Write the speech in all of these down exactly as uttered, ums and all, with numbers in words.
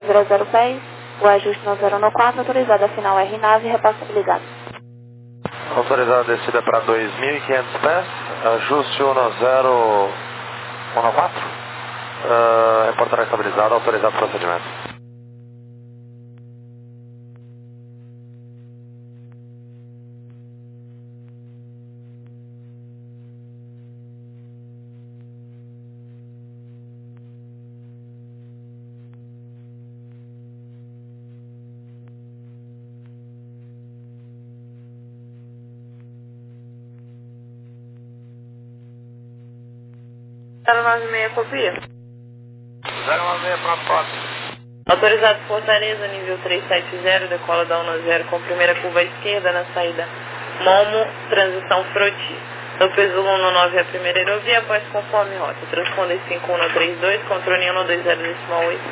zero zero dez, o ajuste no zero um quatro, autorizado a final R nave, repostabilizado. Autorizado a descida para dois mil e quinhentos pés, ajuste no zero um quatro, uh, reportará estabilizado, autorizado o procedimento. zero nove seis, copia. zero nove seis, pronto, pronto. Autorizado Fortaleza, nível trezentos e setenta, decola da um zero com primeira curva à esquerda na saída Momo, transição Froti. No peso um nove, a primeira aerovia, após conforme rota. Transponder cinco um três dois, controle um dois zero decimal oito.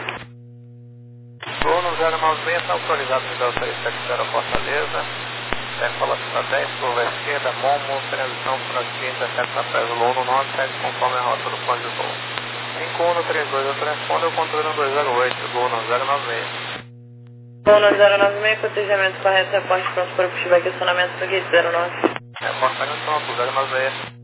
um zero nove seis, está autorizado nível trezentos e setenta, Fortaleza. Decola para dez, curva à esquerda, Momo, transição Froti, intercepta a peso um nove sete, conforme a rota do plano de voo. cinco um três dois, eu transpondo, eu controle um dois zero oito, um zero nove seis. um zero nove seis, cotejamento correto, reporte pronto para o possível questionamento no gate zero nove. Reporte pronto, zero nove seis.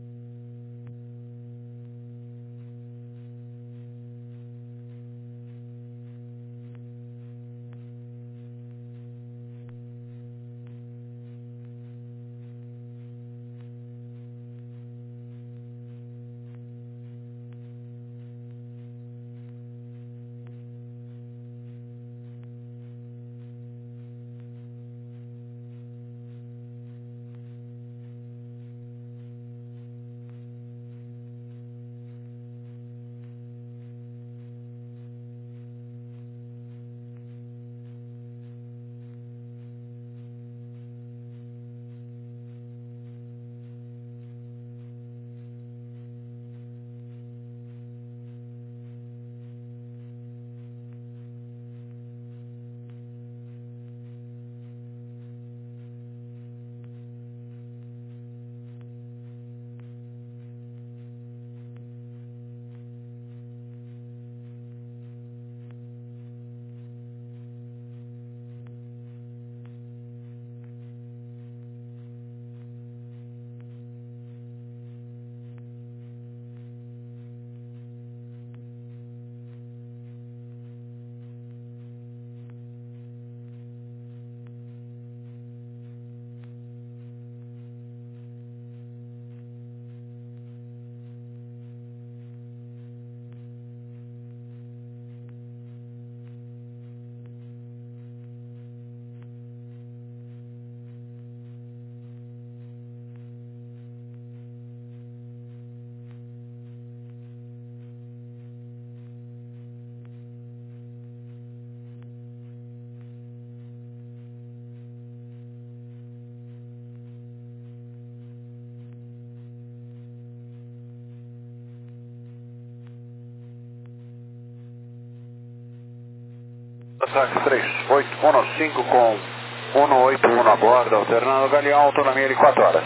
Ataque três oito um cinco com um oito um a bordo, alternando Galeão, autonomia de quatro horas.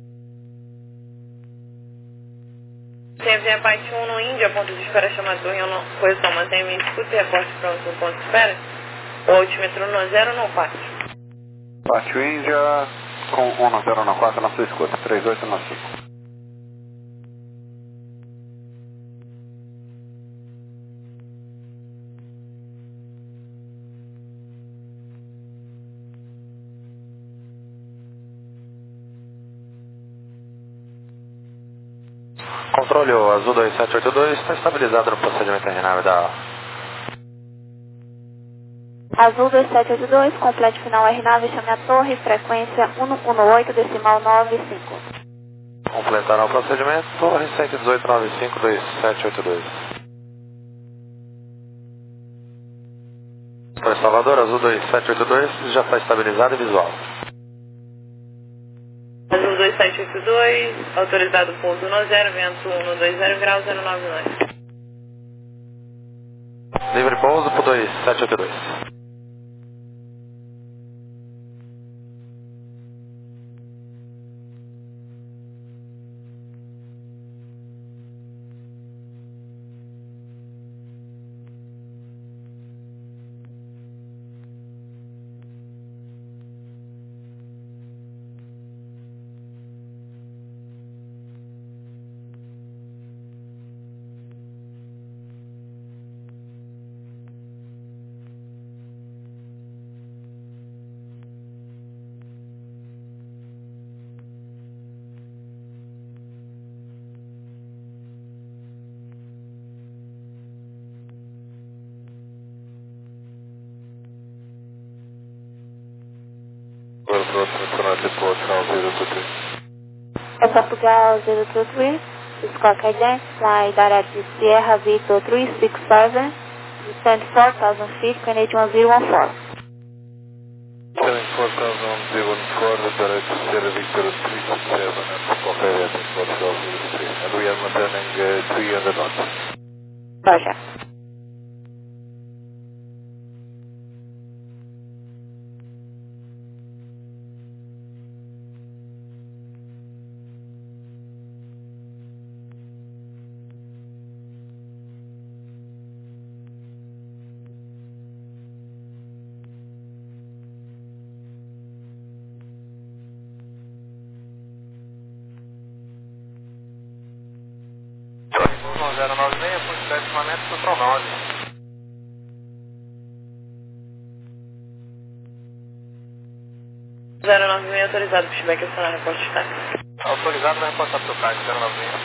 C V Apache um no Índia, ponto de espera chamado em posição, mantém minha escuta e reporte pronto no ponto de espera. O altímetro no zero no quatro. Apache Índia com um zero no quatro na sua escuta, três oito um cinco. Controle o Azul dois sete oito dois, está estabilizado no procedimento R nave da Azul dois sete oito dois, complete final R nave, chame a torre, frequência um um oito, decimal nove cinco. Completaram o procedimento, torre cento e dezoito nove cinco dois sete oito dois. Torre Salvador, Azul dois sete oito dois, já está estabilizado e visual. Azul dois sete oito dois, autorizado pouso no zero, vento um dois zero graus, zero nove nove. Livre pouso para dois sete oito dois. Control, Transport Report, Charles zero two three. É Portugal zero two three, Scott Cadence, fly direct to Sierra Victor three six seven, descend four thousand feet, Canadian one zero one four. Descending four thousand one four, direct to Sierra Victor three six seven, and Scott Cadence, Portugal zero two three. And we are maintaining uh, three hundred knots. Roger. zero nove seis, ponto estimamento para o pronome. zero nove seis autorizado, pushback acionar, reporte de táxi. Autorizado, vai reportar para o táxi zero nove seis.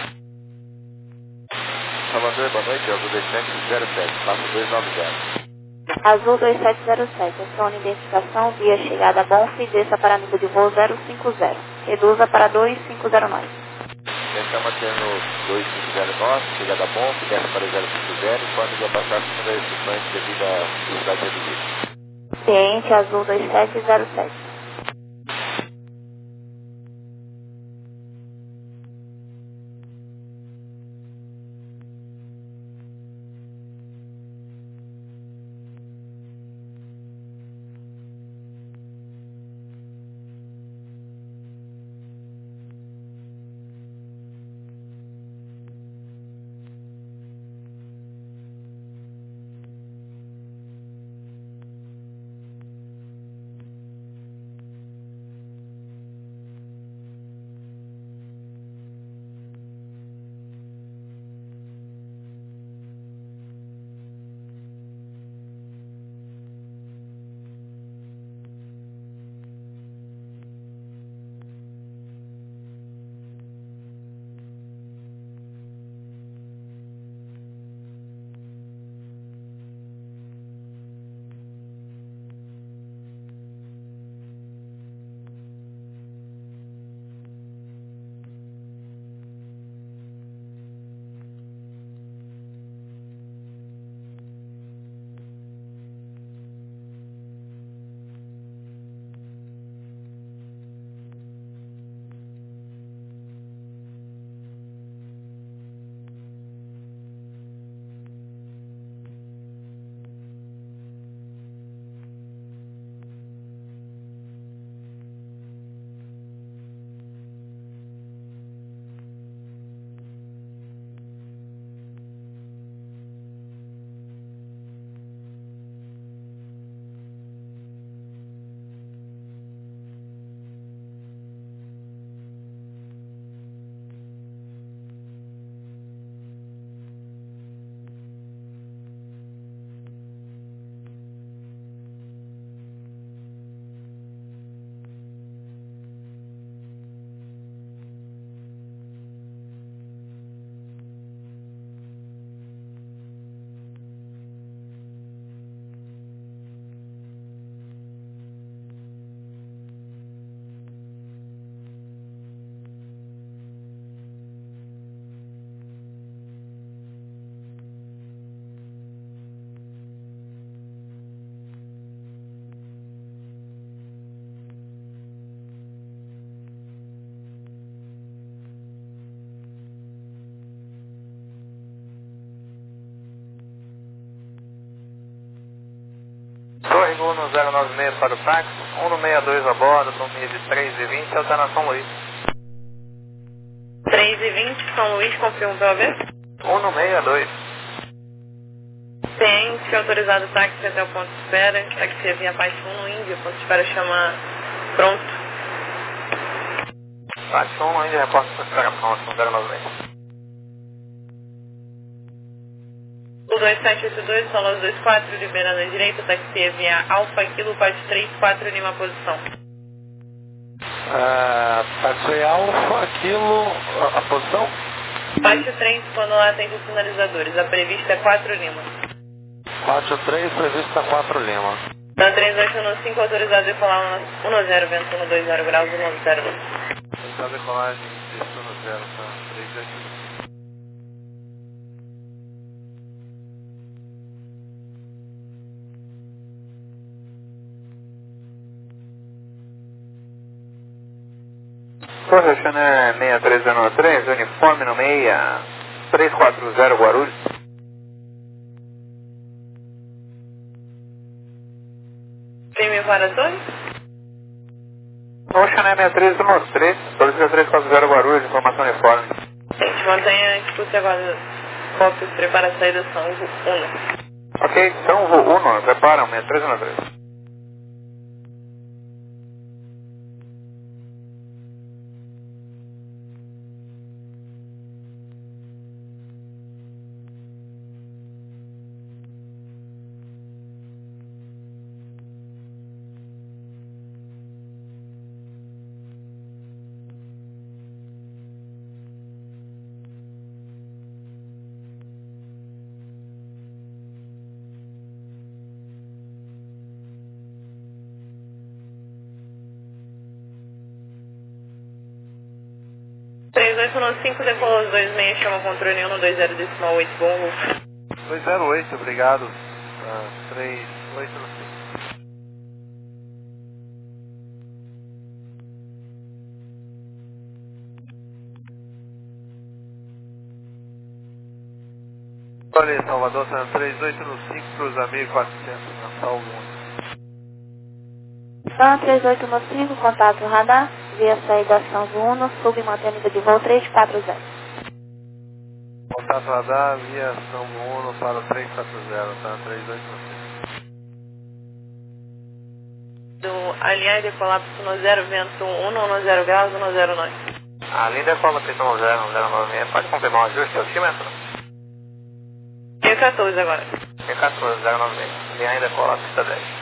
Salvador, boa noite, Azul dois sete zero sete, passo dois nove zero. Azul dois sete zero sete, acione identificação via chegada a Bonf e desça para nível de voo zero cinco zero. Reduza para dois cinco zero nove. Estamos tendo dois cinco zero nove, chegada a Bonf, desce para zero cinco zero, pode ultrapassar segunda restrições devido à velocidade reduzida. Ciente Azul dois sete zero sete. Torre Uno zero nove seis para o táxi, um no sessenta e dois a bordo, domínio de três e vinte, alternação São Luís. três e vinte, São Luís, confirma o P O B. um no sessenta e dois. Ciente, autorizado o táxi até o ponto de espera, táxi via Paz um no Índia, ponto de espera chama pronto. Táxi um no Índia, reporte para espera pronto, zero nove seis. O dois sete oito dois, Solo dois quatro, liberando a direita, táxi via Alfa, Kilo, Paz três quatro, Lima, posição. Uh, táxi Alfa, Kilo, a, a posição? Paz três, quando lá atende os sinalizadores, a prevista é quatro Lima. quatro três, prevista quatro Lima. Então três oito um cinco, autorizado a decolar um zero, vento um dois zero graus, um zero dois. Autorizado a decolagem um zero, tá? três oito um. Torre Xané seis três zero três, uniforme no meia, três quatro zero Guarulhos. Prêmio para a torre? Torre Xané seis três zero três, torre três quatro zero Guarulhos, informação uniforme. Gente, mantenha escute agora cópias, prepara a saída São um. Ok, São um, prepara, seis três zero três. três oito um cinco, decolou os dois seis, chama controle um dois zero decimal oito, bom voo. dois zero oito, obrigado. Uh, três oito um cinco. Olha, Salvador, três oito um cinco para os amigos quatrocentos, na Salvo um. São três oito um cinco, contato radar, via saída São um, sub mantém nível de voo três quatro zero. Contato radar, via São um para o três quatro zero, tá? três oito um cinco. Do alinhar e decolar para o zero, vento um zero graus, um zero nove. A linha decola para o zero, um zero nove, pode confirmar o ajuste, é o altímetro? E quatorze agora. E quatorze, zero nove, linha e decola, pista dez.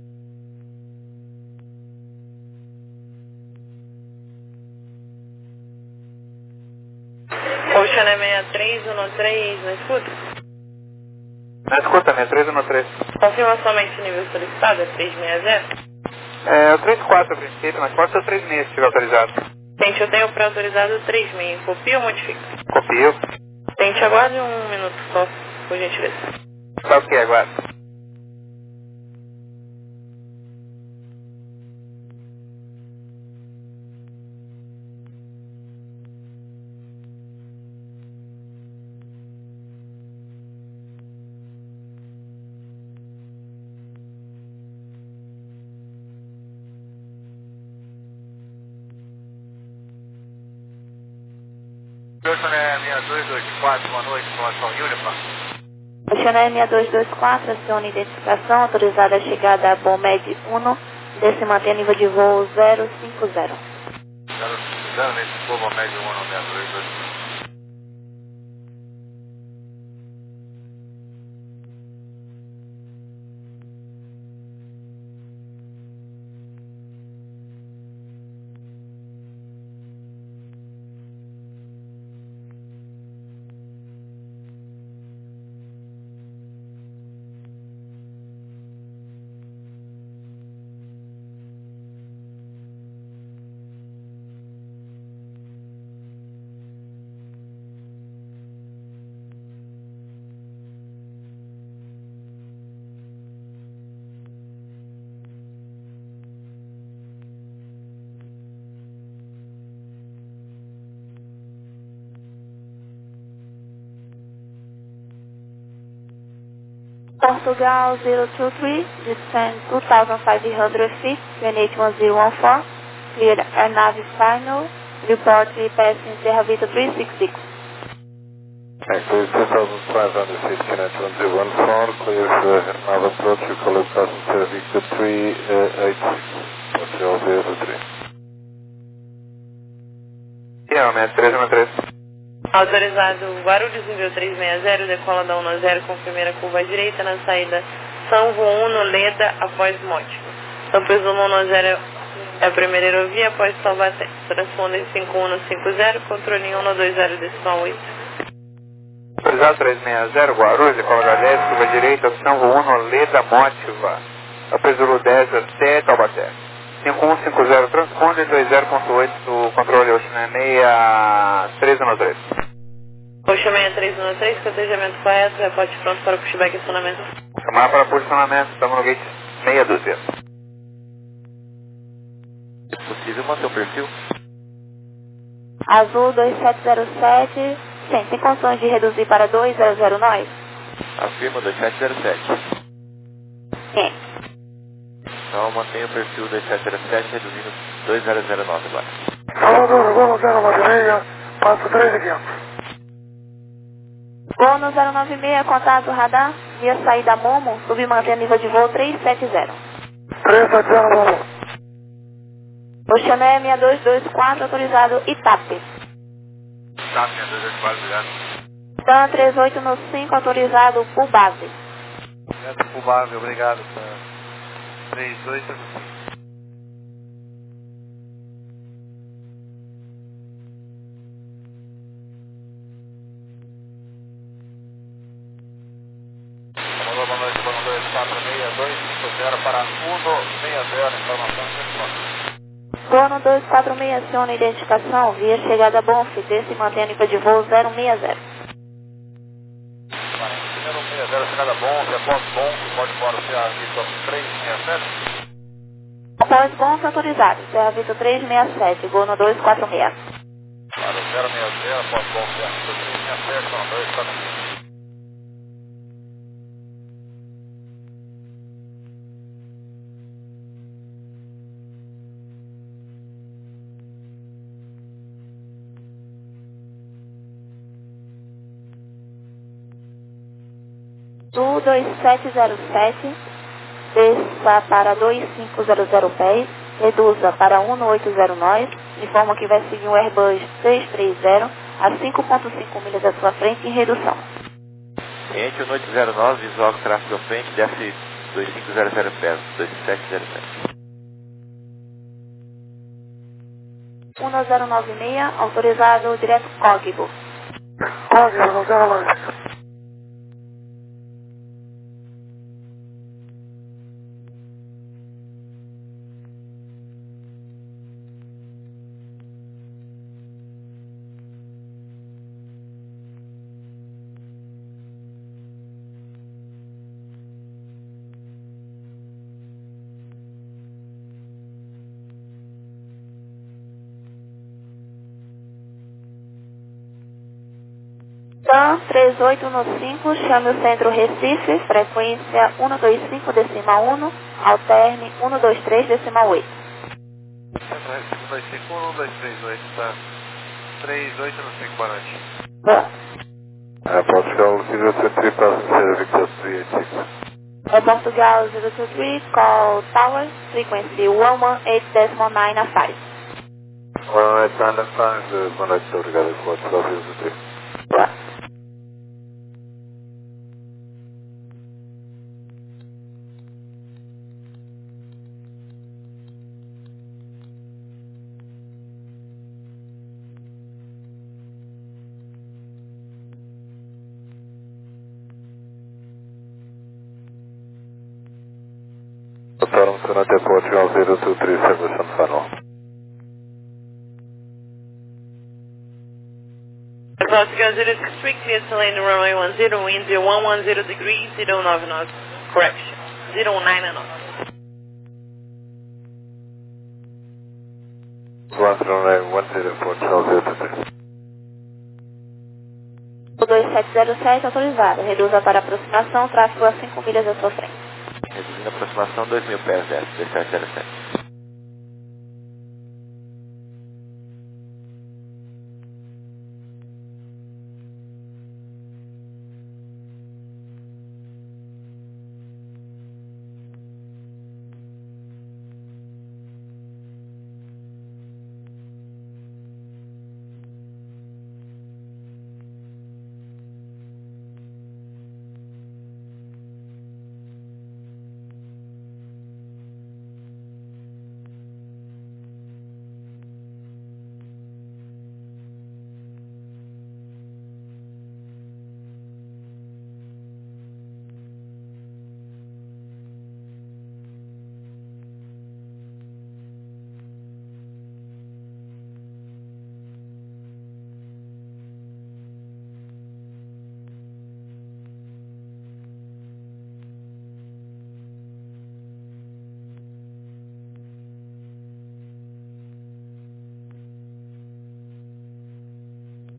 Ocean seis três um três, não escuta? Não escuta, seis três um três. Confirma somente o nível solicitado, é três seis zero? É, o três quatro a princípio, mas pode ser o três seis se estiver autorizado. Tente, eu tenho pré-autorizado três seis, copia ou modifica? Copio. Tente, aguarde um minuto só, por gentileza. Tá ok, aguardo. Ocean seis dois dois quatro, boa noite, informação Uniform. Ocean seis dois dois quatro, aciona identificação, autorizada a chegada a Bomed um, desse mantém nível de voo zero cinco zero. zero cinco zero, nesse voo Bomed um, seis dois dois quatro. Portugal zero two three, descend two thousand five hundred feet, Q N H one zero one four, clear Air Navy final, report passing Sierra Vita three six six. Clear two thousand five hundred feet, Q N H one zero one four, clear uh, nav approach, recall passing Sierra Vita three eight six, Portugal zero two three. Yeah, seis três um três. Autorizado Guarulhos, nível três seis zero, decola da um zero com primeira curva à direita na saída São um, Leda, após Mote. São Pedro um zero é a primeira aerovia, após Taubaté. Transponder cinco um cinco zero, controle um dois zero decimal oito. Autorizado três seis zero, Guarulhos, decola da dez, curva à direita, São um, Leda, Motiva. Alfa Zulu dez até Taubaté. cinco um cinco zero transponde, dois zero ponto oito do controle Ocean seis três um três. Ocean seis três um três, cotejamento correto, reporte pronto para pushback e acionamento. Chamar para posicionamento, estamos no gate meia dúzia. É possível manter o perfil? Azul dois sete zero sete, sim, tem condições de reduzir para dois zero zero nós? Afirma dois sete zero sete. Sim. Então mantenha o perfil dois sete zero sete, reduzindo dois zero zero nove agora. Salvador, Golo zero nove seis, passo três e quinhentos. Golo zero nove seis, contato radar, via saída Momo, submanter nível de voo três sete zero. três sete zero, Momo. Oceané seis dois dois quatro, autorizado Itape. Tá, seis dois dois quatro, obrigado. Dan três oito cinco, autorizado por base. Obrigado, Pubável, obrigado. três dois cinco. Boa noite, boa noite, quatro seis dois cinco zero para um seis zero, informação de Gono dois quatro seis, aciona identificação, via chegada Bonf, desce e mantém a nível de voo zero seis zero. zero seis zero, chegada bom, após bom, pode embora o C A Vitor três seis sete. Após Bonf, autorizado, Serra Vitor três seis sete, Gono dois quatro seis. Para o zero seis zero, após bom, C A Vitor três seis sete, são dois quatro seis. Sul dois sete zero sete, desça para dois cinco zero zero pés, reduza para um oito zero nós, informa que vai seguir um Airbus seis três zero a cinco ponto cinco milhas à sua frente em redução. Cliente um oito zero nove, visual com tráfego à frente, desce dois cinco zero zero pés, dois sete zero sete. um zero nove seis, autorizado direto Código. Código, não zero mais. Dan três oito cinco, chame o centro Recife, frequência um dois cinco decimal um, alterne um dois três decimal oito. Centro Recife um dois cinco um, um dois três oito, tá? três oito cinco, boa noite. Boa. É, Portugal, zero two three, passenger Victor three eight six. É Portugal zero two three, call tower, frequency um um oito decimal nine a five. one eight nine five, boa noite, obrigado, Portugal, zero two three. Boa. Autónomo, Sonata, Portugal, zero two three, Submission Final. Portugal zero six three, clear to land runway one zero, wind one one zero degrees, zero nine knots. Correction, zero nine knots. one zero nine one zero, Portugal, zero two three. O dois sete zero sete, autorizado, reduza para aproximação, tráfego a cinco milhas à sua frente. Reduzindo a aproximação dois mil pés, desce dois sete zero sete.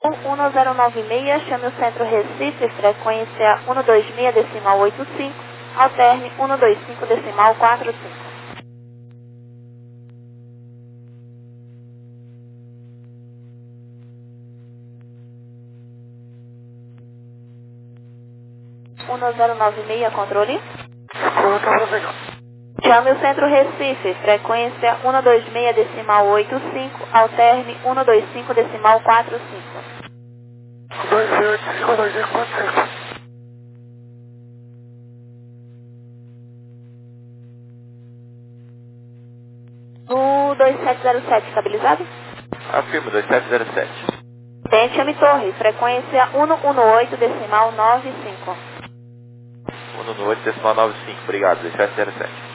um zero nove seis, chame o centro Recife, frequência um dois seis decimal oito cinco, alterne um dois cinco decimal quatro cinco. um zero nove seis, controle. Chame o centro Recife, frequência um dois seis decimal oito cinco, alterne um dois cinco decimal quatro cinco. dois oito cinco dois cinco quatro cinco. No dois sete zero sete, estabilizado? Afirmo, dois sete zero sete. Tente chame torre, frequência um um oito decimal nove cinco. um um oito decimal nove cinco, obrigado, dois sete zero sete.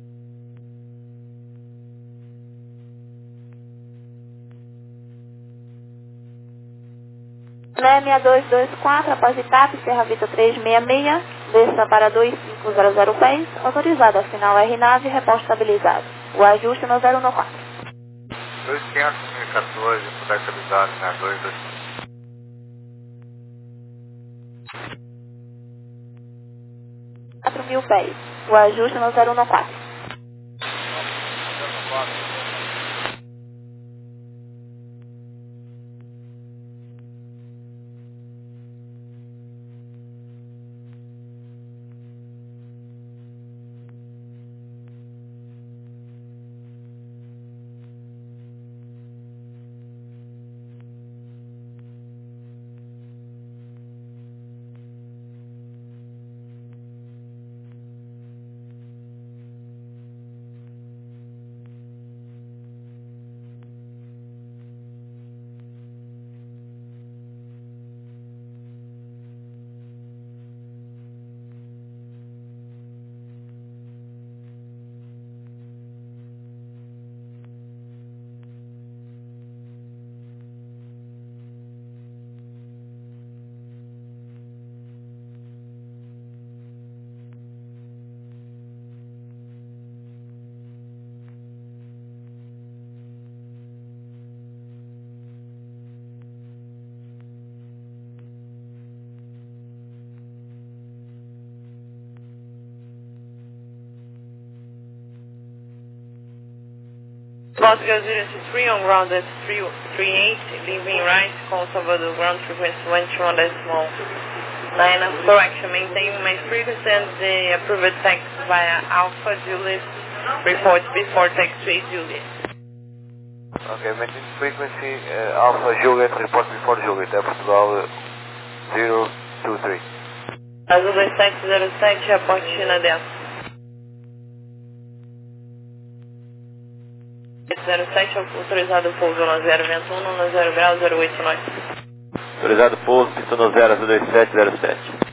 Né seis dois dois quatro, após Itap, Serra Vita trezentos e sessenta e seis, desça para dois cinco zero zero pés, autorizado, afinal R nave, reposto estabilizado. O ajuste no zero um quatro. dois quinhentos e quatorze, puder estabilizado, né, dois dois. quatro mil pés, o ajuste no zero um quatro. Portugal zero two three on ground at three three eight, leaving right, call Salvador ground frequency one two one decimal nine. Correction, maintain my frequency and the approved text via Alpha Juliet report before text to Juliet. Ok, maintain frequency uh, Alpha Juliet report before Juliet, é Portugal zero two three. Azul dois sete zero sete, reporte China Delta. zero sete, autorizado pouso no zero, vento um, no zero grau, zero oito nove. Autorizado pouso, pista no zero, azul dois sete zero sete.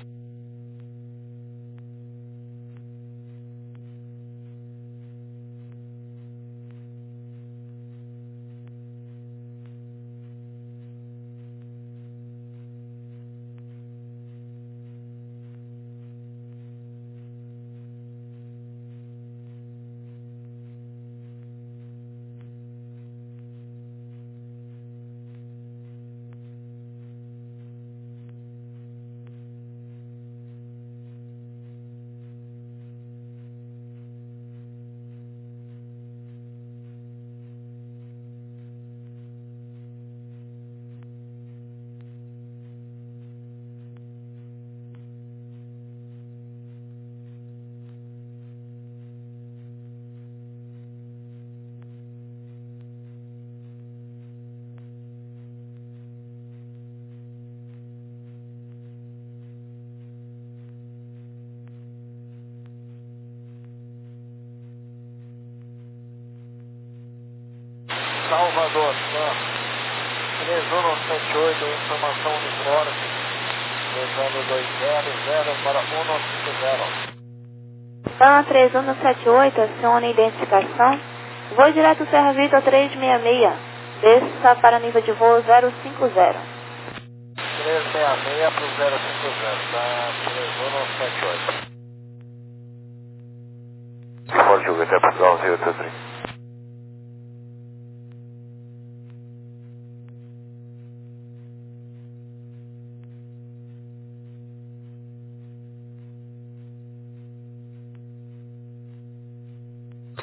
Salvador, três um sete oito, informação uniforme, levando dois zero zero para um cinco zero. Van três um sete oito, acione identificação. Voo direto Serra Vita trezentos e sessenta e seis, desça para nível de voo zero cinco zero. trezentos e sessenta e seis para o zero cinco zero, tá? três um sete oito. Before Juliet, é Portugal zero two three.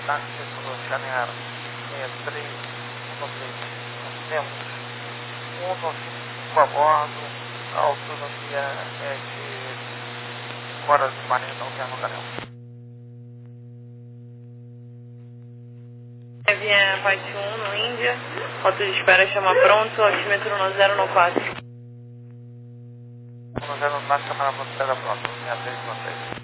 táxi para caminhar sessenta e três, temos um a bordo, a autonomia é de horas e quarenta ao Terno Canel. Via Parte um no Índia, rota de espera chama pronto, altímetro no zero no quatro. No zero no quatro, chamada fronteira pronto, linha três no três.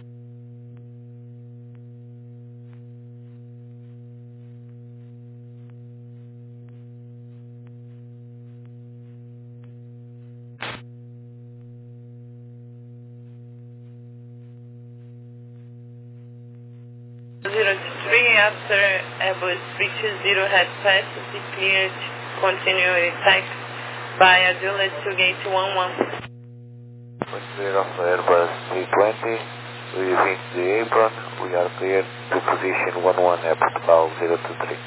zero three, after Airbus reaches zero head pass, is cleared to continue taxi by Adula to gate one one. We're clear of Airbus three twenty, we reach the apron, we are cleared to position one one Airbus Bow zero two three.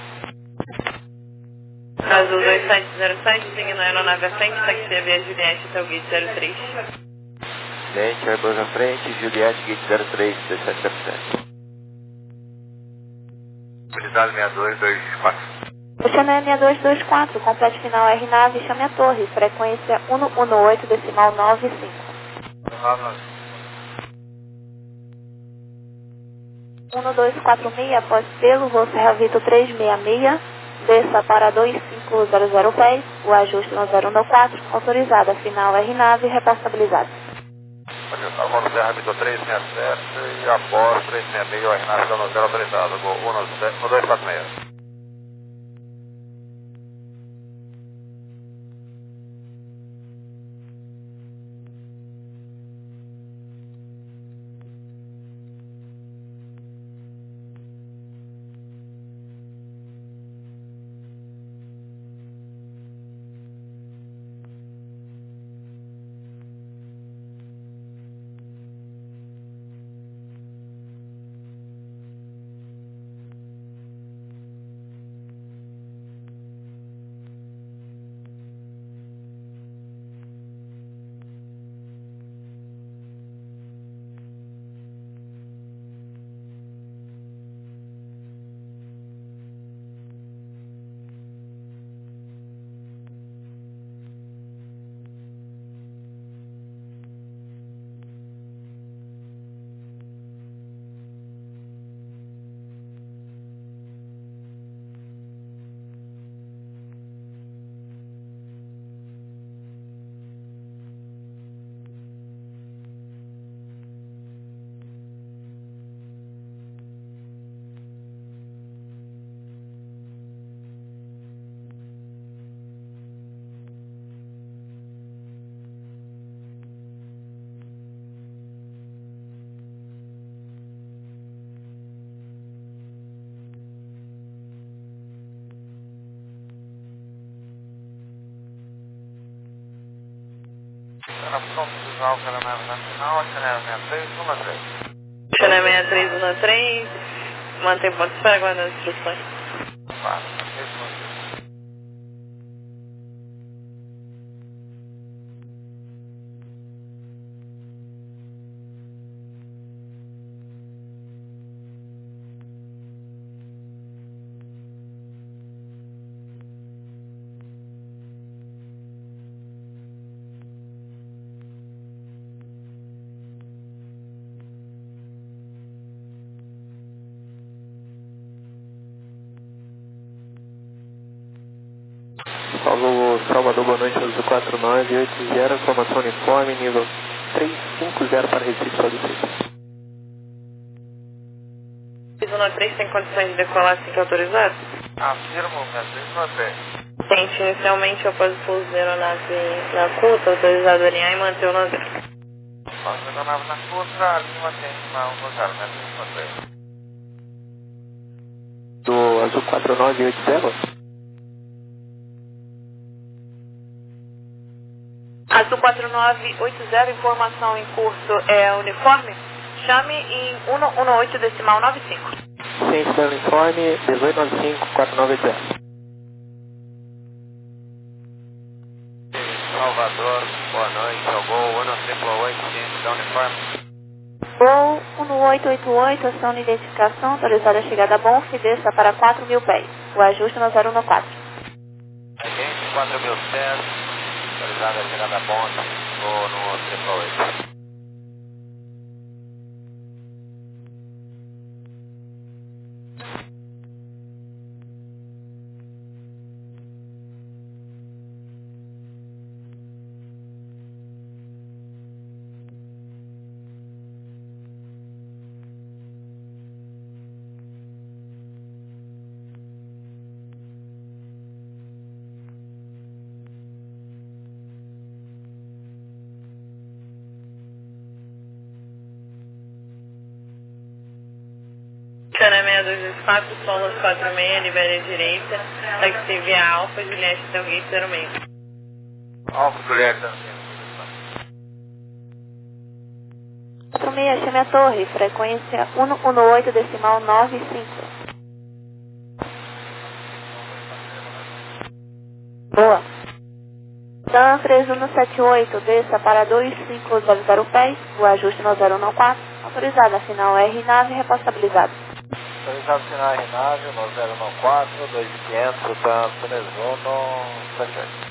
Azul dois sete zero sete, seguindo a aeronave à frente, taxi via Juliette até o gate zero três. Juliette, Airbus à frente, Juliette, gate zero três, dezessete zero sete. Unidade seis dois dois quatro. Oceanária seis dois dois quatro, complete final R nave, chame a torre, frequência um um oito, decimal nove cinco. um dois quatro seis, após pelo, voo Serra Vitor trezentos e sessenta e seis, desça para dois cinco zero zero pés, o ajuste no zero um quatro, autorizada, final R nave, repostabilizado. Vamos Serra Vitor trezentos e sessenta e sete e após trezentos e sessenta e seis, o R nave no zero autorizado, voo um dois quatro seis. Era pronto de usar o Cananave Nacional, Chanel sessenta e três, um três. Chanel sessenta e três, um três, mantém ponto de espera, aguardando instruções. Claro, Paulo Salvador, boa noite, Azul quatro nove oito zero, informação uniforme, nível trezentos e cinquenta para Recife, solicito. um três tem condições de decolar assim que autorizado? afirmo, mesmo três. Tente inicialmente após o pouso da aeronave na curta, autorizado a alinhar e manter o navio. Após a aeronave na curta, a linha mantém o zero, mesmo três. Do Azul quatro nove oito zero? Azul quatro nove oito zero, informação em curso é uniforme. Chame em um um oito, decimal nove cinco. Ciência do uniforme, dezoito nove cinco, quatro nove oito zero. Salvador, boa noite, ao voo um três oito, ciência do uniforme. Voo um oito oito oito, ação de identificação, autorizada a chegada a Bonf, desça para quatro mil pés. O ajuste no zero um quatro. Gente, quatro mil pés, autorizada a chegada a Bonf, vou no triplo oito. Xana seis dois dois quatro, Solas quatro seis, libere a direita, taxi via Alfa, Juliette, Delgate zero seis. Alfa, Juliette, quatro seis, chame a torre, frequência cento e dezoito, decimal nove cinco. Boa. Dan três um sete oito, desça para dois cinco zero zero pés, o ajuste no zero um quatro, autorizada, final R nave, repostabilizado. Autorizado final R nave, no zero um quatro, dois mil e quinhentos, Dan três um sete oito.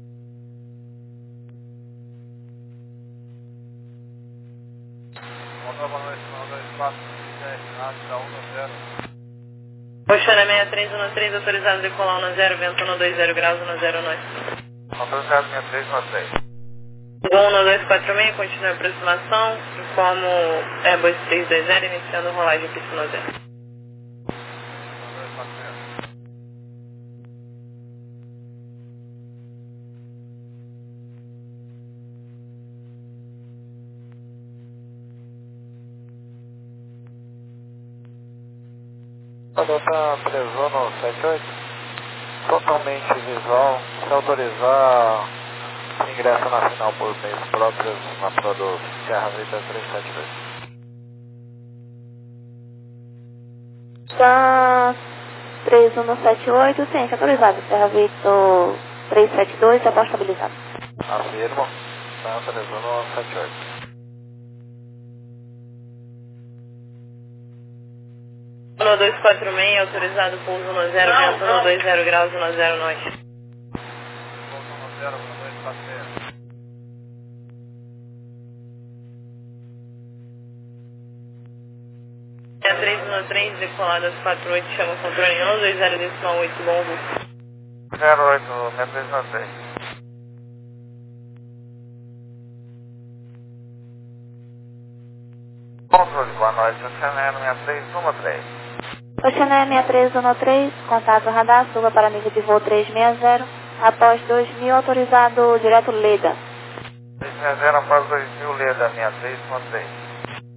Boa noite, nove dois quatro, R nave, da um no zero. Oxana seis três um três, autorizado a decolar no zero, vento no dois zero graus no zero nove. Autorizado seis três um três. Gol no dois quatro seis, continua a aproximação, informo Airbus três dois zero, iniciando rolagem pista no zero. Adota três um sete oito, totalmente visual, se autorizar ingresso na final por meios próprios na prova do Serra Vida três sete dois. Dan três um sete oito, ciência autorizada, Serra Vitor três sete dois, repostabilizado. Afirmo, Dan três um sete oito. No dois quatro seis, autorizado pouso no zero, vento no dois zero graus no zero nove. Pouso no zero, dois quatro seis. três um três, decolada às quatro oito, chama o controle um, dois zero decimal oito, bom voo. zero oito, três um três. Controle, boa noite, Oceanário seis três um três. Oceanário seis três um três, contato radar, suba para nível de voo trezentos e sessenta, após dois mil, autorizado direto Leda. trezentos e sessenta após dois mil, Leda, seis três um três.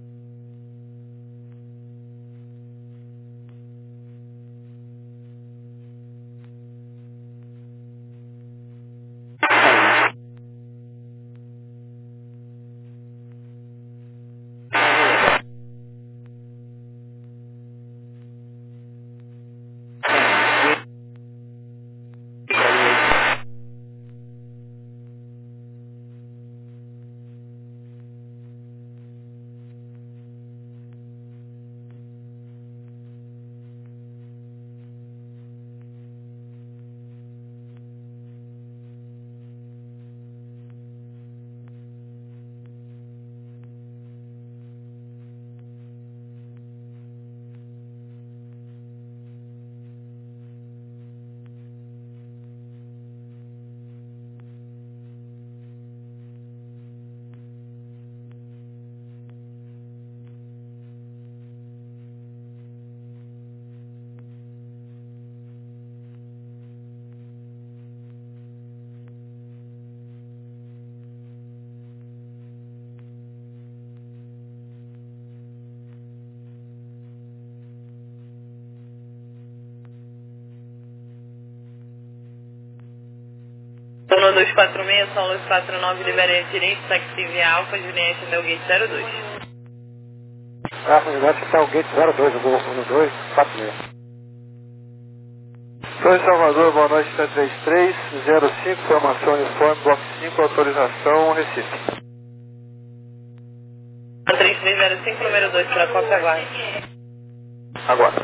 No dois quatro seis, Solas quatro nove, libere a direita, taxi via Alfa, Juliette, Delgate zero dois. Alfa, Juliette, Delgate zero dois, o Gol um dois quatro seis. Sou Salvador, boa noite, sete três três, zero cinco, formação uniforme, bloco cinco, autorização, Recife. três três zero cinco, número dois, para a cópia, aguarde. Agora.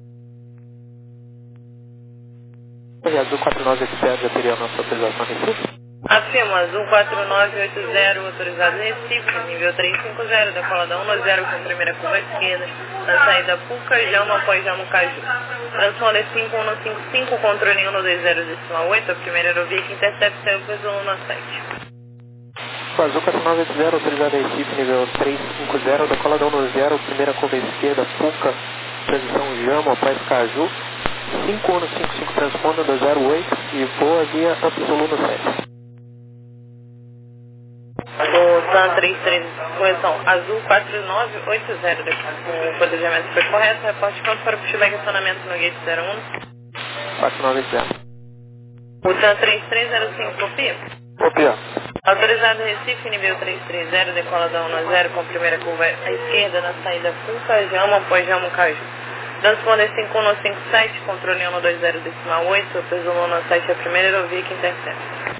E Azul quatro nove oito zero já teria a nossa autorização Recife? Afirma, Azul quatro nove oito zero, autorizado Recife, nível trezentos e cinquenta, decolada um zero com primeira curva esquerda, na saída Puca, Jama, após Jama, Caju. Transponder cinco um cinco cinco, controle um dois zero decimal oito, a primeira aerovia que intercepta é o Peso na sete. Azul quatro nove oito zero, autorizado Recife, nível trezentos e cinquenta, decolada um zero, primeira curva esquerda, Puca, transição Jama, após Caju. cinco um cinco cinco, transponda do zero oito e voa via Upzulu no sete. O TAN trinta e três, correção, Azul quatro nove oito zero, o planejamento foi correto, reporte pronto para o pushback acionamento no gate zero um. quatro nove oito zero. O TAN trinta e três zero cinco, copia. Copia. Autorizado Recife, nível trezentos e trinta, decolada um zero com primeira curva à esquerda, na saída Puca, Jama, após Jama, Caju. Transponder cinco um cinco sete, controle um dois zero decimal oito, Peso um sete, a primeira aerovia que intercepta.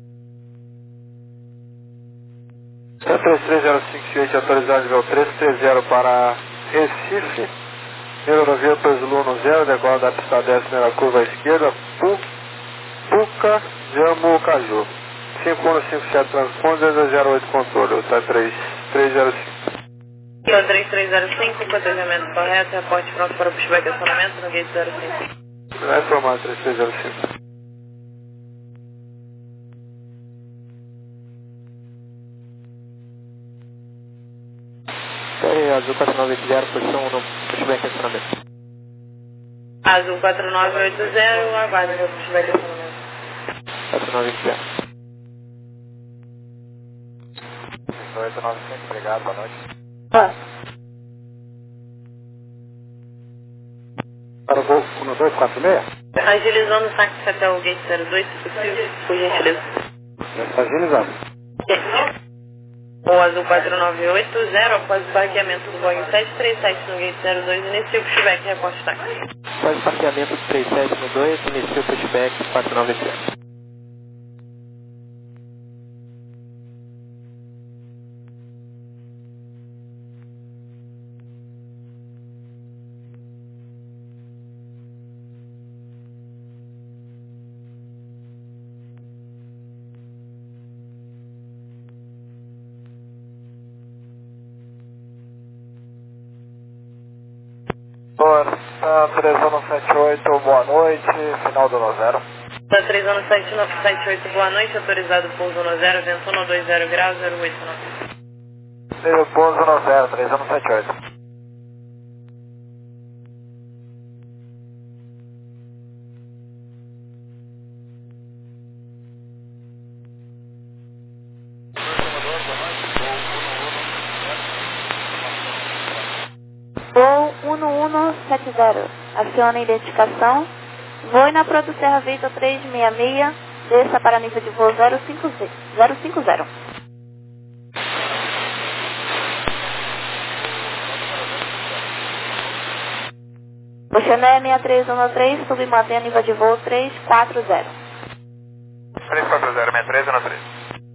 três três zero cinco sete, autorizado nível trezentos e trinta para Recife, aerovia Peso um zero, decola da pista dez, primeira curva à esquerda, Pu, Puca, Jamo, Caju. cinco um cinco sete, transponder zero oito, controle, o três três zero cinco. O três três zero cinco, planejamento correto, reporte pronto para o pushback acionamento no gate zero cinco. Vai informar três três zero cinco. E Azul quatro nove oito zero, posição no pushback acionamento. Azul quatro nove oito zero, aguarde o pushback acionamento. quatro nove oito zero. oito nove cinco, obrigado, boa noite. Boa. Para o voo um dois quatro seis? Agilizando o táxi até o gate zero dois, se possível, por gentileza. Agilizando. O Azul quatro nove oito zero, após o parqueamento do Boeing sete três sete no gate zero dois, inicia o pushback, reporte táxi. Após o parqueamento do três sete no dois, inicia o pushback quatro nove oito zero. três um sete oito, boa noite, final do um zero. três um sete oito, boa noite, autorizado pouso um zero, vento um dois zero graus, zero oito nove. Pouso um zero, três um sete oito. Voo um um sete zero, aciona a identificação. Voe na Proto Serra Victor trezentos e sessenta e seis, desça para nível de voo zero cinco zero. Oceané seis três um três, submantenha nível de voo trezentos e quarenta. três quatro zero, seis três um três.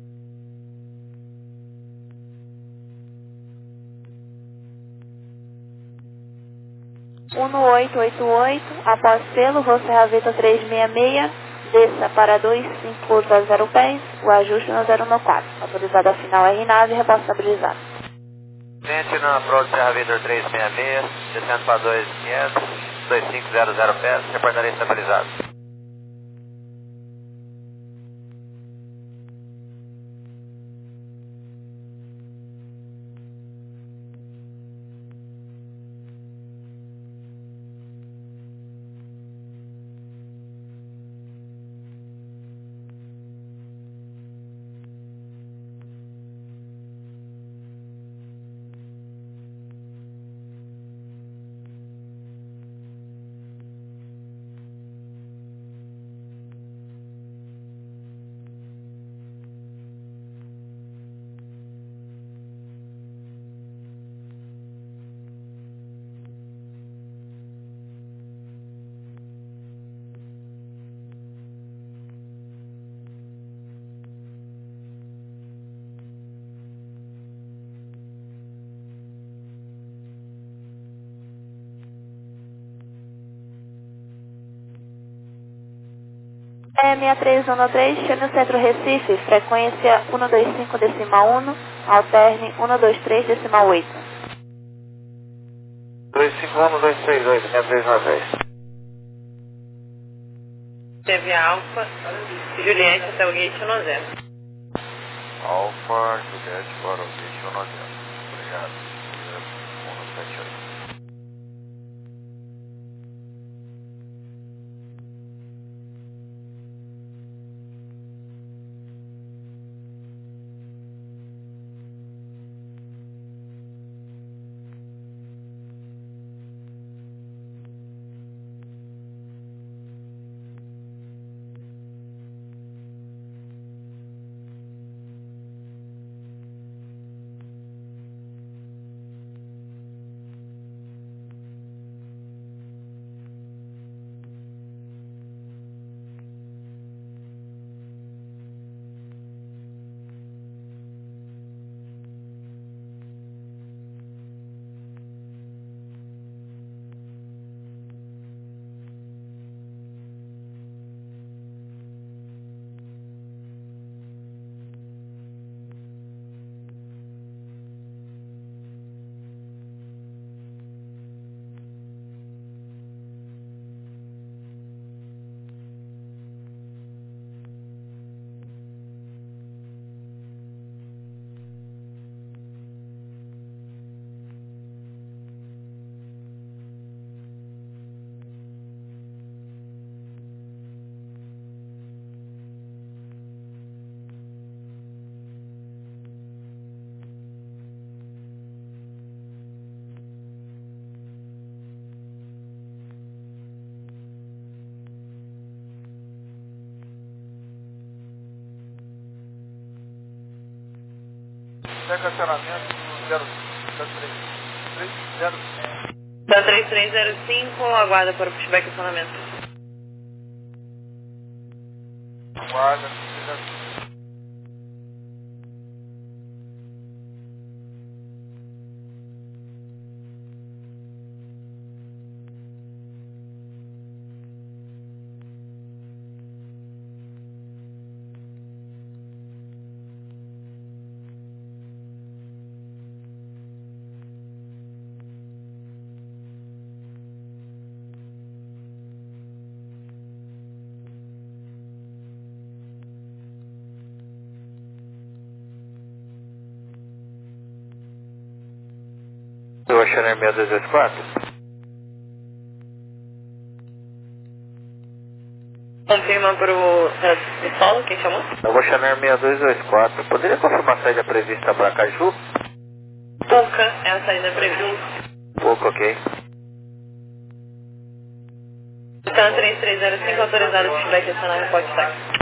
um oito oito oito, após selo, voo Serra Victor trezentos e sessenta e seis, desça para dois cinco zero zero pés, o ajuste no zero um quatro, autorizado a final R nave, reposto estabilizado. Gente na Proto Serra Victor trezentos e sessenta e seis, descendo para dois quinhentos, dois cinco zero zero pés, reportaria estabilizado. É seis três um três, chame o Centro Recife, frequência um dois cinco decimal um, alterne um dois três decimal oito. dois cinco um dois três oito, seis três um três. Teve Alfa, Juliette até o gate um zero. Alfa, Juliette para o gate um zero. Obrigado. um sete oito. Estacionamento zero três zero cinco. Da três três zero cinco, aguarda para o pushback acionamento. Aguarda, eu achei na seis dois dois quatro. Confirma para o é, solo, quem chamou? Eu vou chamar seis dois dois quatro. Poderia confirmar a saída prevista para Caju? Puca é a saída prevista. Pouco, ok. Então, três três zero cinco, autorizado o pushback acionamento, pode estar.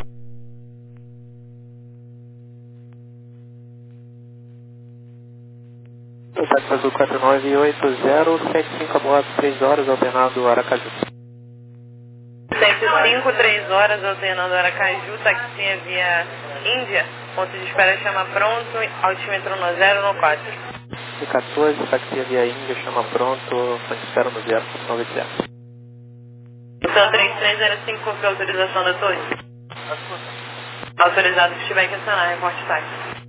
Táxi Azul quatro nove oito zero sete cinco, abordo três horas, alternado Aracaju. sete cinco, três horas, alternando Aracaju, taxia via Índia, ponto de espera chama pronto, altímetro no zero no quatro. E quatorze, taxia via Índia, chama pronto, ponte espera no zero, nove zero. Então, três três zero cinco, confirma a autorização da torre. Autorizado o pushback acionar, reporte táxi.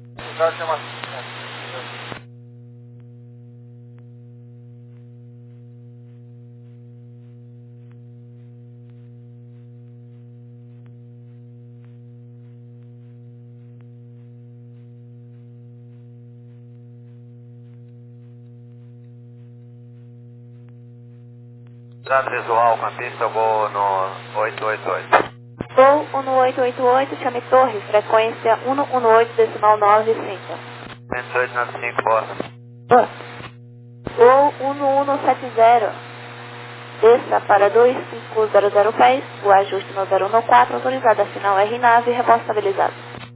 Dado visual, uma pista, eu vou no oito oito oito. Voo um oito oito oito, chame torre, frequência um um oito decimal nove cinco. cento e oito noventa e cinco, boa. Boa. Voo um um sete zero, desça para dois cinco zero zero pés, o ajuste no zero um quatro, autorizado a final R nave, reposto estabilizado.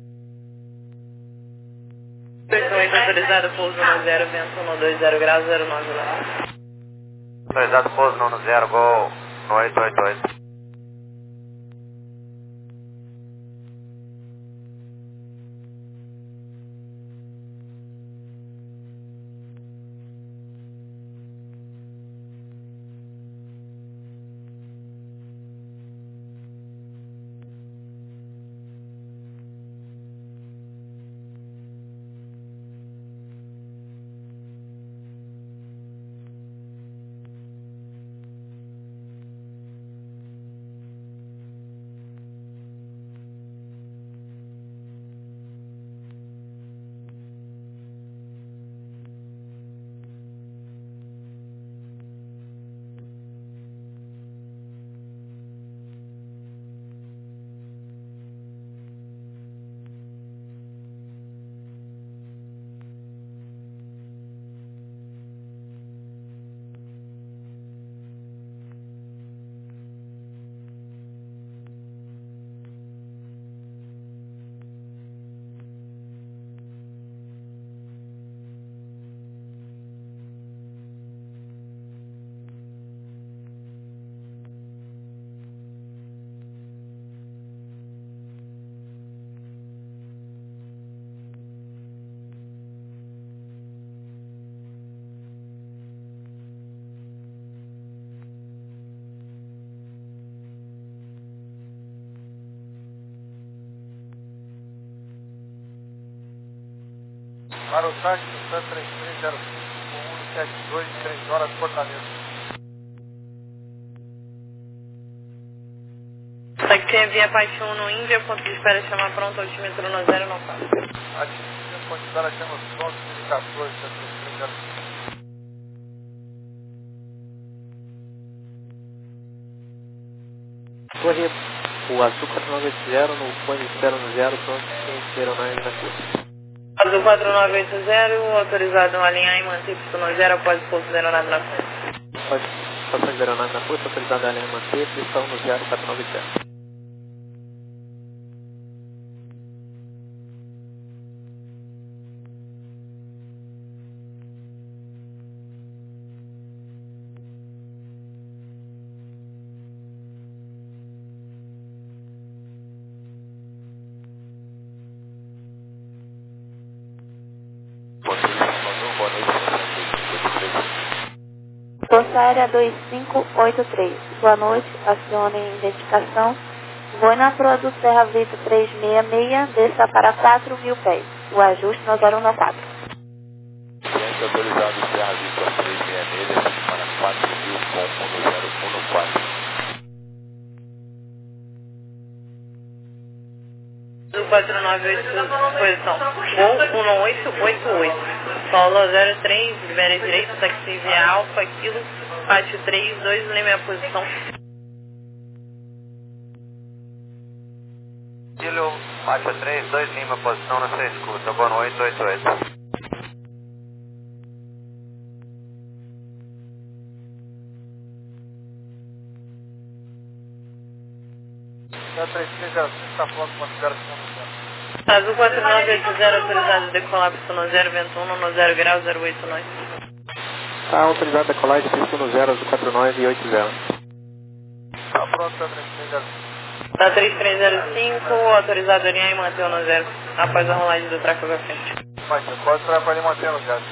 oito oito, autorizado pouso no zero, vento no dois zero graus, zero nove lá. Autorizado pouso no zero, gol no oito oito oito. Para o táxi, três três zero cinco, um sete dois, três horas, Fortaleza. Táxi via parte um no Índia, ponto de espera chamar pronto, altímetro no zero no quatro. Atingimento, ponto de espera chama pronto, quatorze, três três zero cinco. Torre, o Azul quatro nove oito zero no fone de espera no zero, pronto, sem aeronave na curva. Azul quatro nove oito zero, autorizado a alinhar e manter pista no zero após o pouso da aeronave na curva. Pode, passagem da aeronave na curva, autorizado a alinhar e manter pista no zero quatro nove oito zero. Força Aérea dois cinco oito três. Boa noite, acione identificação. Vou na Proa do Serra Vita trezentos e sessenta e seis, desça para quatro mil pés. O ajuste no zero um quatro. Ciência autorizado Serra Vita trezentos e sessenta e seis, desce para quatro mil com um zero um quatro. Azul quatro nove oito, posição Gol um oito oito oito. Solo zero três, libera direito, táxi via Alfa, Kilo, pátio três, dois, leme a posição. Kilo, pátio três, dois, Lima, posição na sua escuta, boa noite, oito oito. três três zero cinco, está falando com a liberação. Azul quatro nove oito zero, autorizado a decolar pista no zero, vento um no zero grau, zero oito nove. Está autorizado a decolar de pista no zero, Azul quatro nove oito zero. Está pronto, três três zero cinco. Da três três zero cinco, autorizado a alinhar e manter no zero, após a rolagem do tráfego à frente. Mas você pode esperar para ele manter no zero.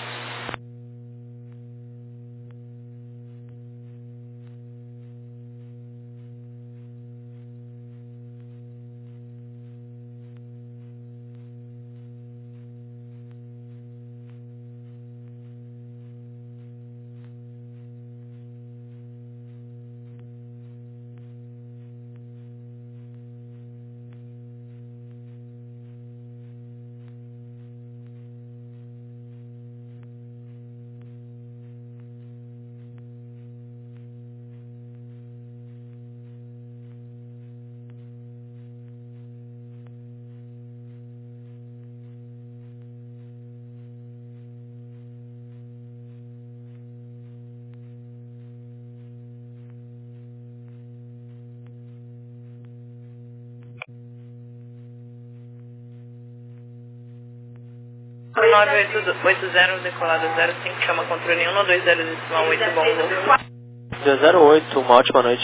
nove oito zero, decolado zero cinco, chama controle um dois zero oito, bom voo. zero oito, uma ótima noite.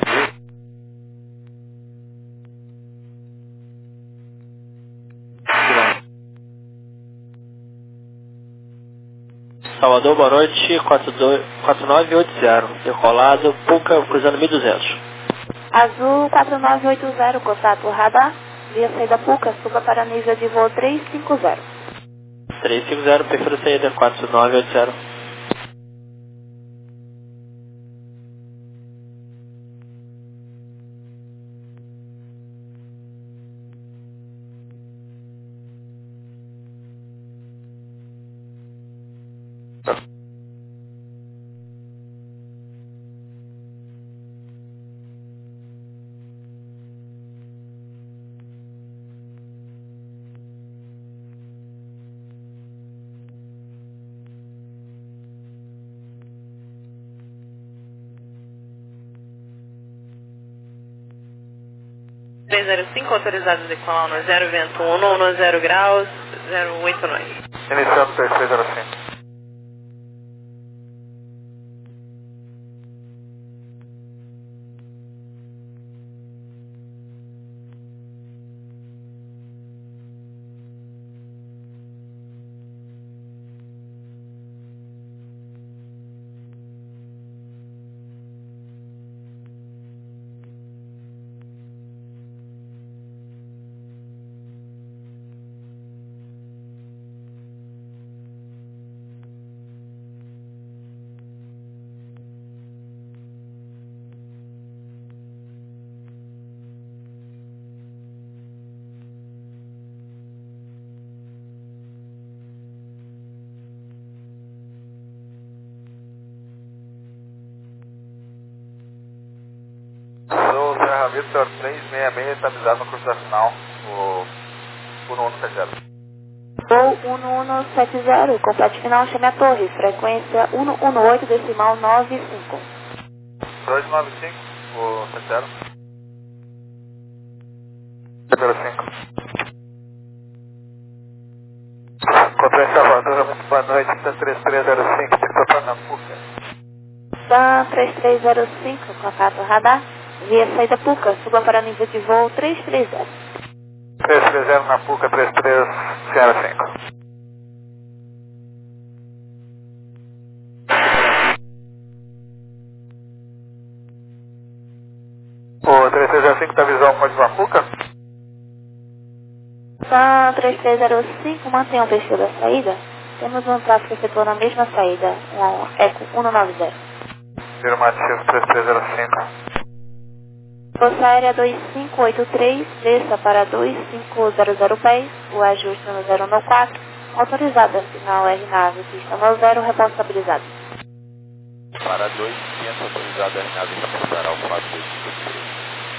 Salvador, boa noite, quatro nove oito zero, decolado, Puca, cruzando mil e duzentos. Azul quatro nove oito zero, contato radar, via saída Puca, suba para nível de voo trezentos e cinquenta. trezentos e cinquenta, prefiro saída quatro nove oito zero. três zero cinco, autorizado a decolar no zero, vento um no zero graus, zero oito nove. Iniciando três três zero cinco. Victor três seis seis, estabilizado no curso da final, o um um sete zero. Voo um um sete zero, complete final, chame a torre, frequência um um oito, decimal nove cinco. dois nove cinco, o sete zero. zero cinco. Encontrei Salvador, muito boa noite, está três três zero cinco, estou para na PUCA. Sam três três zero cinco, contato radar, via saída PUCA, suba para nível de voo três três zero. três três zero na PUCA, três três zero cinco. O três três zero cinco está visual com a PUCA? Sam três três zero cinco, mantenha o perfil da saída. Temos um tráfego efetuado na mesma saída, um Eco um nove zero. Afirmativo três três zero cinco. Força Aérea dois cinco oito três, desça para dois cinco zero zero pés, o ajuste no zero um quatro, autorizada, sinal R nave, pista no zero, responsabilizado. Para dois quinhentos, autorizado R nave, reportará ao quatro dois cinco três.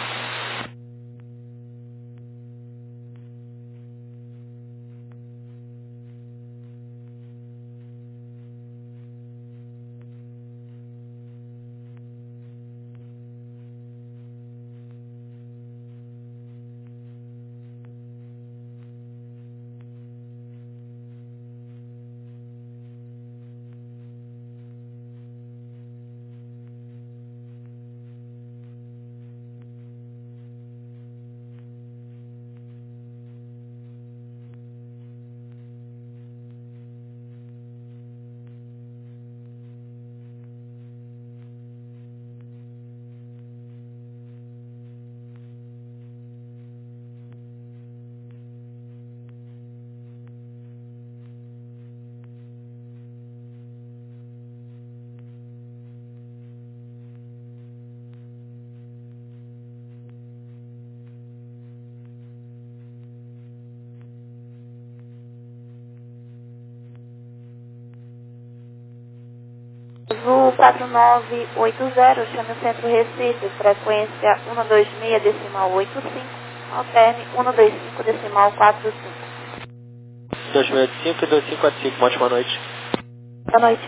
Azul quatro nove oito zero, chame o centro Recife, frequência um dois seis, decimal oito cinco, alterne um dois cinco, decimal quatro cinco. dois seis oito cinco e dois cinco quatro cinco, uma ótima noite. Boa noite.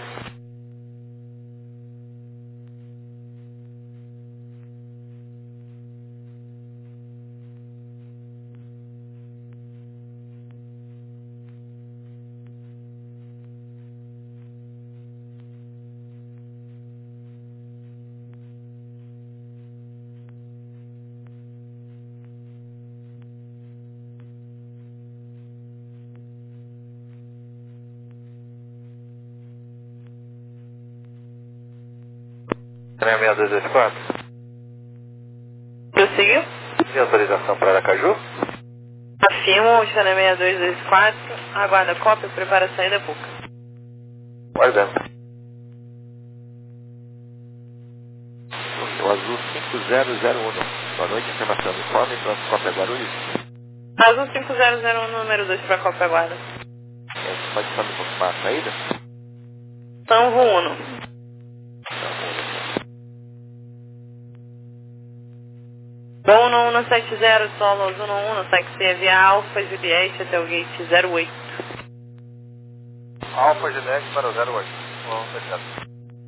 seis seis dois dois quatro. Prosseguiu? E autorização para Aracaju? Afirmo o Channel seis dois dois quatro, aguarda cópia, prepara a saída PUCA. Guardando. O azul cinco zero zero um. Boa noite, informação do Fórum e pronto, cópia Guarulhos. Azul cinco zero zero um, número dois para cópia, aguarda. É, pode só me confirmar a saída? São Uno. Bom no um sete zero, solo azul no um, táxi via Alfa Juliette até o gate zero oito. Alfa Juliette para o zero oito. Bom, fechado.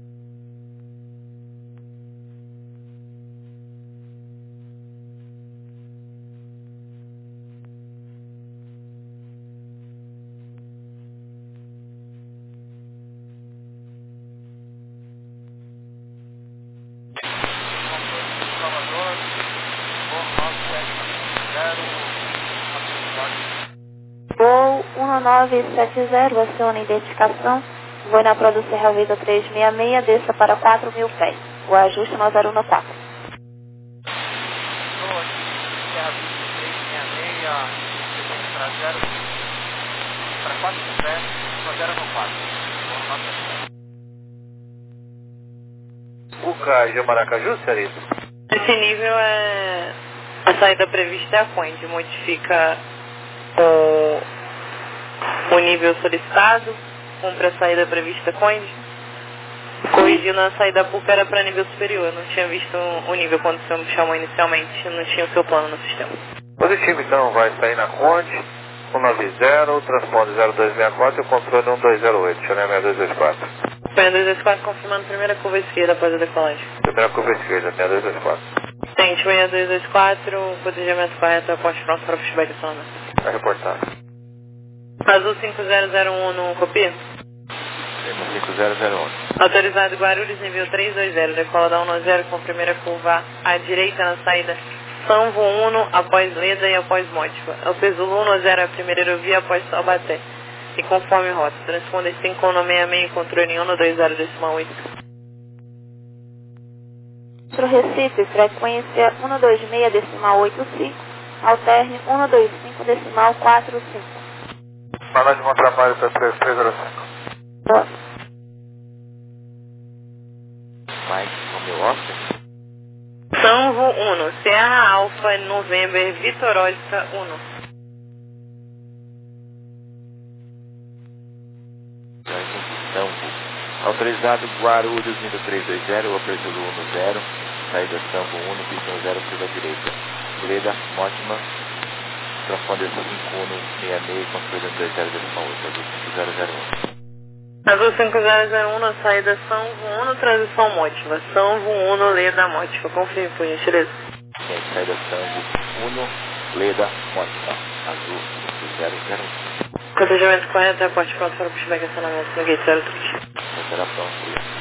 Voo um nove sete zero, aciona identificação, voo na Produção Serra Vida três seis seis, desça para quatro mil pés, o ajuste no zero um quatro. Serra Vida três seis seis, para zero, para quatro mil pés, no zero um quatro. Puca de Maracaju, seria isso? Esse nível é... A saída prevista é a Conde, modifica o, o nível solicitado, cumpre a saída prevista Conde. Corrigindo a saída da PUC era para nível superior, não tinha visto o nível quando você me chamou inicialmente, não tinha o seu plano no sistema. Positivo, então, vai sair na Conde, cento e noventa, transponder zero dois seis quatro e o controle um dois zero oito, Chanel seis dois dois quatro. seis dois dois quatro, confirmando primeira curva esquerda após a decolagem. Primeira curva esquerda, seis dois dois quatro. Tente seis dois dois quatro, protegimento correto, aposte pronto para pushback acionamento. Vai reportar. Azul cinco zero zero um no copia? cinco zero zero um. Autorizado Guarulhos, nível três dois zero, decola da um zero com primeira curva à direita na saída Sanvo Uno, após Leda e após Mótiva. É o Pesulo um zero, a primeira aerovia após Taubaté. E conforme rota, transponder cinco um seis seis, controle um dois zero oito. Centro Recife, frequência um dois seis decimal oito cinco, alterne um dois cinco decimal quatro cinco. Manda de bom trabalho para três três zero cinco. Boa. Mais o meu Oscar? Sanvo um, Serra Alfa, November, Vitor Oscar um. Sanvo. Autorizado Guarulhos, nível três dois zero, apertura um zero, saída Sanvo um, pistão zero, curva direita. Leda, Mótima, transponder cinco um seis seis, controle um dois zero oito, cinco zero zero um. Azul cinco zero zero um, na saída Sanvo um, transição Mótiva. Sanvo um, Leda, Mótiva. Confirme, por gentileza. Sim, saída Sanvo um, Leda, Mótiva. Azul cinco zero zero um. Protegimento correto, aporte pronto para o pushback acionamento no gate zero três. Operação,